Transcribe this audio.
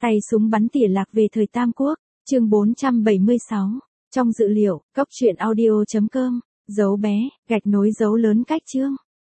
Tay súng bắn tỉa lạc về thời Tam Quốc, chương 476. Trong dự liệu, cốc truyện audio.com, dấu bé, gạch nối dấu lớn cách chương.